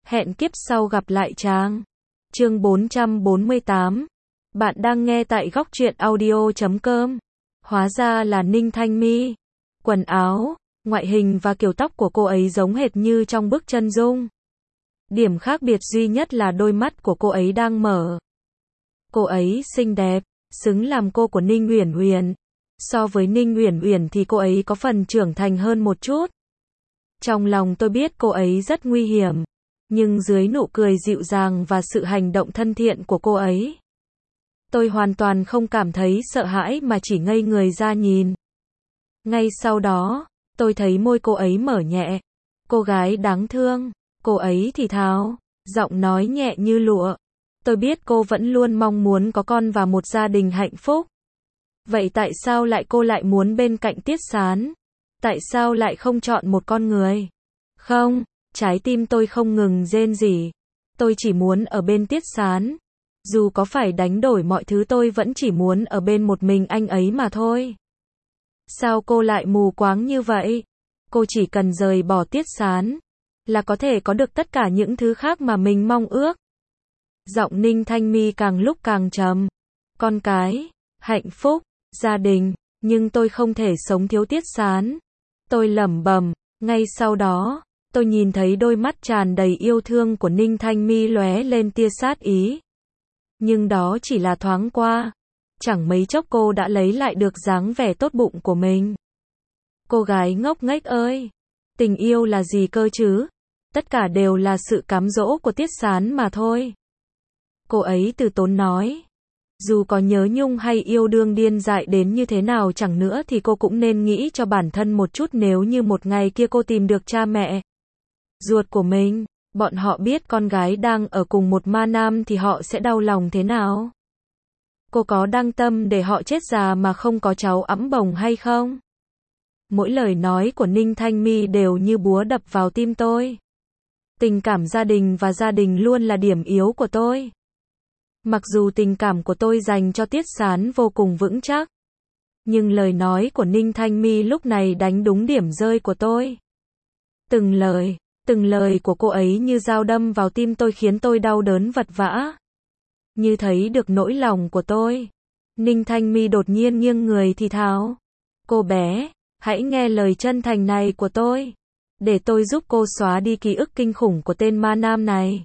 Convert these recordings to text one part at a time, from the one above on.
Hẹn kiếp sau gặp lại Trang. Chương 448. Bạn đang nghe tại góc truyện audio.com. Hóa ra là Ninh Thanh My. Quần áo, ngoại hình và kiểu tóc của cô ấy giống hệt như trong bức chân dung. Điểm khác biệt duy nhất là đôi mắt của cô ấy đang mở. Cô ấy xinh đẹp, xứng làm cô của Ninh Uyển Uyển. So với Ninh Uyển Uyển thì cô ấy có phần trưởng thành hơn một chút. Trong lòng tôi biết cô ấy rất nguy hiểm, nhưng dưới nụ cười dịu dàng và sự hành động thân thiện của cô ấy, tôi hoàn toàn không cảm thấy sợ hãi mà chỉ ngây người ra nhìn. Ngay sau đó, tôi thấy môi cô ấy mở nhẹ. Cô gái đáng thương, cô ấy thì thào, giọng nói nhẹ như lụa. Tôi biết cô vẫn luôn mong muốn có con và một gia đình hạnh phúc. Vậy tại sao cô lại muốn bên cạnh Tiết Sán? Tại sao lại không chọn một con người? Không, trái tim tôi không ngừng rên rỉ. Tôi chỉ muốn ở bên Tiết Sán. Dù có phải đánh đổi mọi thứ tôi vẫn chỉ muốn ở bên một mình anh ấy mà thôi. Sao cô lại mù quáng như vậy? Cô chỉ cần rời bỏ Tiết Sán là có thể có được tất cả những thứ khác mà mình mong ước. Giọng Ninh Thanh My càng lúc càng trầm. Con cái, hạnh phúc, gia đình, nhưng tôi không thể sống thiếu Tiết Sán. Tôi lẩm bẩm. Ngay sau đó, tôi nhìn thấy đôi mắt tràn đầy yêu thương của Ninh Thanh My lóe lên tia sát ý. Nhưng đó chỉ là thoáng qua. Chẳng mấy chốc cô đã lấy lại được dáng vẻ tốt bụng của mình. Cô gái ngốc nghếch ơi! Tình yêu là gì cơ chứ? Tất cả đều là sự cám dỗ của Tiết Sán mà thôi. Cô ấy từ tốn nói. Dù có nhớ nhung hay yêu đương điên dại đến như thế nào chẳng nữa thì cô cũng nên nghĩ cho bản thân một chút, nếu như một ngày kia cô tìm được cha mẹ ruột của mình, bọn họ biết con gái đang ở cùng một ma nam thì họ sẽ đau lòng thế nào? Cô có đang tâm để họ chết già mà không có cháu ẵm bồng hay không? Mỗi lời nói của Ninh Thanh My đều như búa đập vào tim tôi. Tình cảm gia đình và gia đình luôn là điểm yếu của tôi. Mặc dù tình cảm của tôi dành cho Tiết Sán vô cùng vững chắc, nhưng lời nói của Ninh Thanh My lúc này đánh đúng điểm rơi của tôi. Từng lời của cô ấy như dao đâm vào tim tôi khiến tôi đau đớn vật vã. Như thấy được nỗi lòng của tôi, Ninh Thanh My đột nhiên nghiêng người thì thào. Cô bé, hãy nghe lời chân thành này của tôi. Để tôi giúp cô xóa đi ký ức kinh khủng của tên ma nam này.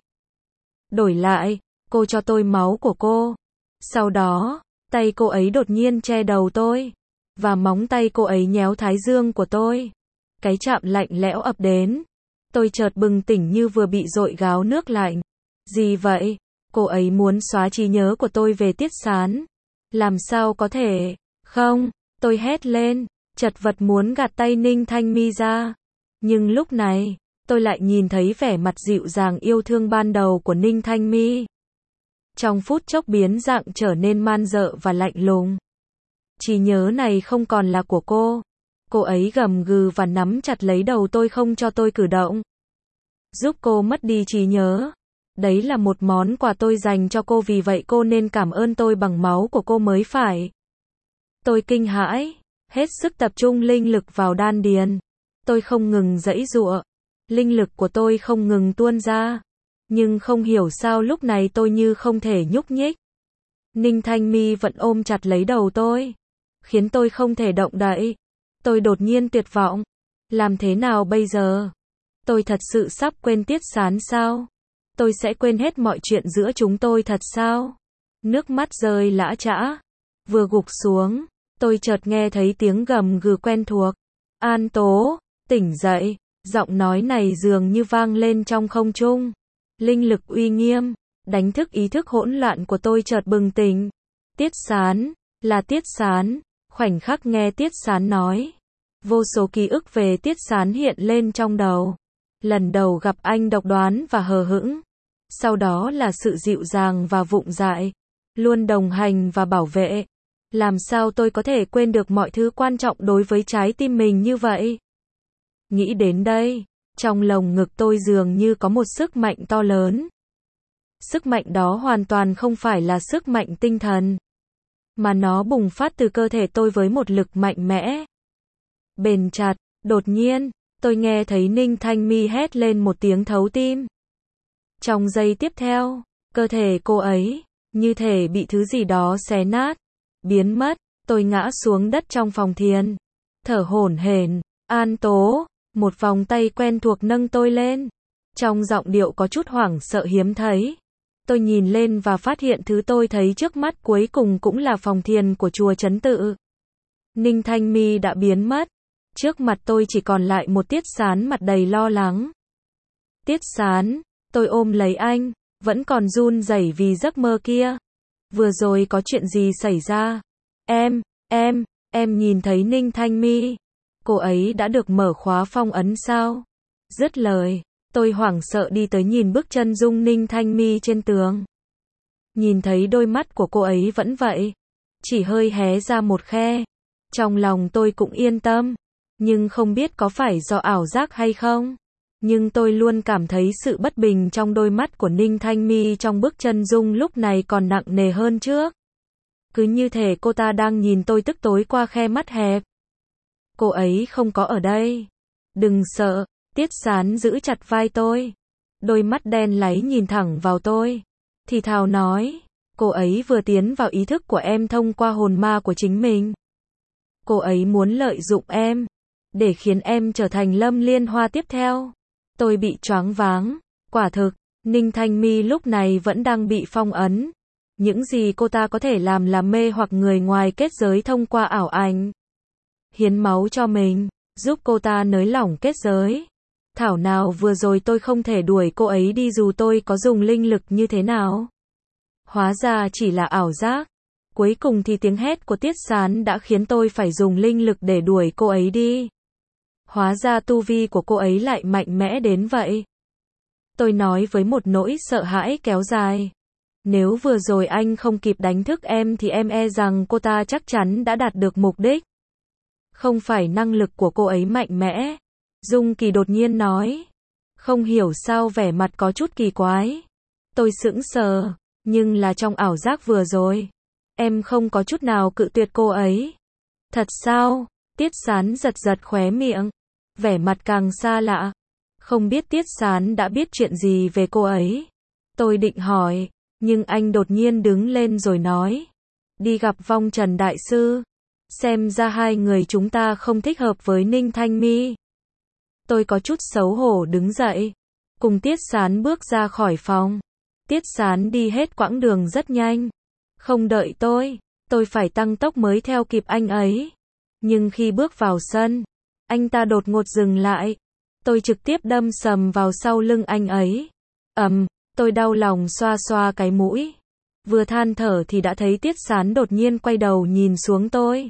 Đổi lại, cô cho tôi máu của cô. Sau đó, tay cô ấy đột nhiên che đầu tôi. Và móng tay cô ấy nhéo thái dương của tôi. Cái chạm lạnh lẽo ập đến. Tôi chợt bừng tỉnh như vừa bị dội gáo nước lạnh. Gì vậy? Cô ấy muốn xóa trí nhớ của tôi về Tiết Sán. Làm sao có thể? Không, tôi hét lên, chật vật muốn gạt tay Ninh Thanh My ra. Nhưng lúc này, tôi lại nhìn thấy vẻ mặt dịu dàng yêu thương ban đầu của Ninh Thanh My. Trong phút chốc biến dạng trở nên man dợ và lạnh lùng. Trí nhớ này không còn là của cô. Cô ấy gầm gừ và nắm chặt lấy đầu tôi không cho tôi cử động. Giúp cô mất đi trí nhớ. Đấy là một món quà tôi dành cho cô, vì vậy cô nên cảm ơn tôi bằng máu của cô mới phải. Tôi kinh hãi, hết sức tập trung linh lực vào đan điền. Tôi không ngừng giãy giụa. Linh lực của tôi không ngừng tuôn ra. Nhưng không hiểu sao lúc này tôi như không thể nhúc nhích. Ninh Thanh My vẫn ôm chặt lấy đầu tôi, khiến tôi không thể động đậy. Tôi đột nhiên tuyệt vọng. Làm thế nào bây giờ? Tôi thật sự sắp quên Tiết Sán sao? Tôi sẽ quên hết mọi chuyện giữa chúng tôi thật sao? Nước mắt rơi lã chã. Vừa gục xuống, tôi chợt nghe thấy tiếng gầm gừ quen thuộc. An Tố, tỉnh dậy. Giọng nói này dường như vang lên trong không trung. Linh lực uy nghiêm, đánh thức ý thức hỗn loạn của tôi chợt bừng tỉnh. Tiết Sán, là Tiết Sán. Khoảnh khắc nghe Tiết Sán nói, vô số ký ức về Tiết Sán hiện lên trong đầu. Lần đầu gặp anh độc đoán và hờ hững. Sau đó là sự dịu dàng và vụng dại, luôn đồng hành và bảo vệ. Làm sao tôi có thể quên được mọi thứ quan trọng đối với trái tim mình như vậy? Nghĩ đến đây, trong lồng ngực tôi dường như có một sức mạnh to lớn. Sức mạnh đó hoàn toàn không phải là sức mạnh tinh thần, mà nó bùng phát từ cơ thể tôi với một lực mạnh mẽ, bền chặt. Đột nhiên, tôi nghe thấy Ninh Thanh My hét lên một tiếng thấu tim. Trong giây tiếp theo, cơ thể cô ấy, như thể bị thứ gì đó xé nát, biến mất, tôi ngã xuống đất trong phòng thiền, thở hổn hển. An Tố, một vòng tay quen thuộc nâng tôi lên, trong giọng điệu có chút hoảng sợ hiếm thấy. Tôi nhìn lên và phát hiện thứ tôi thấy trước mắt cuối cùng cũng là phòng thiền của chùa Trấn Tự. Ninh Thanh My đã biến mất. Trước mặt tôi chỉ còn lại một Tiết Sán mặt đầy lo lắng. Tiết Sán, tôi ôm lấy anh, vẫn còn run rẩy vì giấc mơ kia. Vừa rồi có chuyện gì xảy ra? Em nhìn thấy Ninh Thanh My. Cô ấy đã được mở khóa phong ấn sao? Dứt lời, tôi hoảng sợ đi tới nhìn bức chân dung Ninh Thanh My trên tường. Nhìn thấy đôi mắt của cô ấy vẫn vậy, chỉ hơi hé ra một khe. Trong lòng tôi cũng yên tâm, nhưng không biết có phải do ảo giác hay không. Nhưng tôi luôn cảm thấy sự bất bình trong đôi mắt của Ninh Thanh My trong bức chân dung lúc này còn nặng nề hơn trước. Cứ như thể cô ta đang nhìn tôi tức tối qua khe mắt hẹp. Cô ấy không có ở đây. Đừng sợ, Tiết Sán giữ chặt vai tôi. Đôi mắt đen láy nhìn thẳng vào tôi. Thì thào nói, cô ấy vừa tiến vào ý thức của em thông qua hồn ma của chính mình. Cô ấy muốn lợi dụng em, để khiến em trở thành Lâm Liên Hoa tiếp theo. Tôi bị choáng váng. Quả thực, Ninh Thanh My lúc này vẫn đang bị phong ấn. Những gì cô ta có thể làm là mê hoặc người ngoài kết giới thông qua ảo ảnh. Hiến máu cho mình, giúp cô ta nới lỏng kết giới. Thảo nào vừa rồi tôi không thể đuổi cô ấy đi dù tôi có dùng linh lực như thế nào. Hóa ra chỉ là ảo giác. Cuối cùng thì tiếng hét của Tiết Sán đã khiến tôi phải dùng linh lực để đuổi cô ấy đi. Hóa ra tu vi của cô ấy lại mạnh mẽ đến vậy. Tôi nói với một nỗi sợ hãi kéo dài. Nếu vừa rồi anh không kịp đánh thức em thì em e rằng cô ta chắc chắn đã đạt được mục đích. Không phải năng lực của cô ấy mạnh mẽ. Dung Kỳ đột nhiên nói. Không hiểu sao vẻ mặt có chút kỳ quái. Tôi sững sờ, nhưng là trong ảo giác vừa rồi. Em không có chút nào cự tuyệt cô ấy. Thật sao? Tiết Sán giật giật khóe miệng. Vẻ mặt càng xa lạ. Không biết Tiết Sán đã biết chuyện gì về cô ấy. Tôi định hỏi, nhưng anh đột nhiên đứng lên rồi nói. Đi gặp Vong Trần Đại Sư. Xem ra hai người chúng ta không thích hợp với Ninh Thanh My. Tôi có chút xấu hổ đứng dậy. Cùng Tiết Sán bước ra khỏi phòng. Tiết Sán đi hết quãng đường rất nhanh. Không đợi tôi phải tăng tốc mới theo kịp anh ấy. Nhưng khi bước vào sân, anh ta đột ngột dừng lại. Tôi trực tiếp đâm sầm vào sau lưng anh ấy. Tôi đau lòng xoa xoa cái mũi. Vừa than thở thì đã thấy Tiết Sán đột nhiên quay đầu nhìn xuống tôi.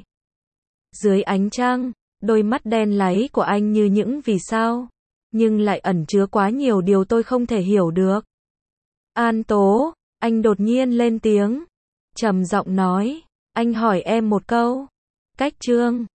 Dưới ánh trăng, đôi mắt đen láy của anh như những vì sao, nhưng lại ẩn chứa quá nhiều điều tôi không thể hiểu được. An Tố, anh đột nhiên lên tiếng, trầm giọng nói, anh hỏi em một câu. Cách chương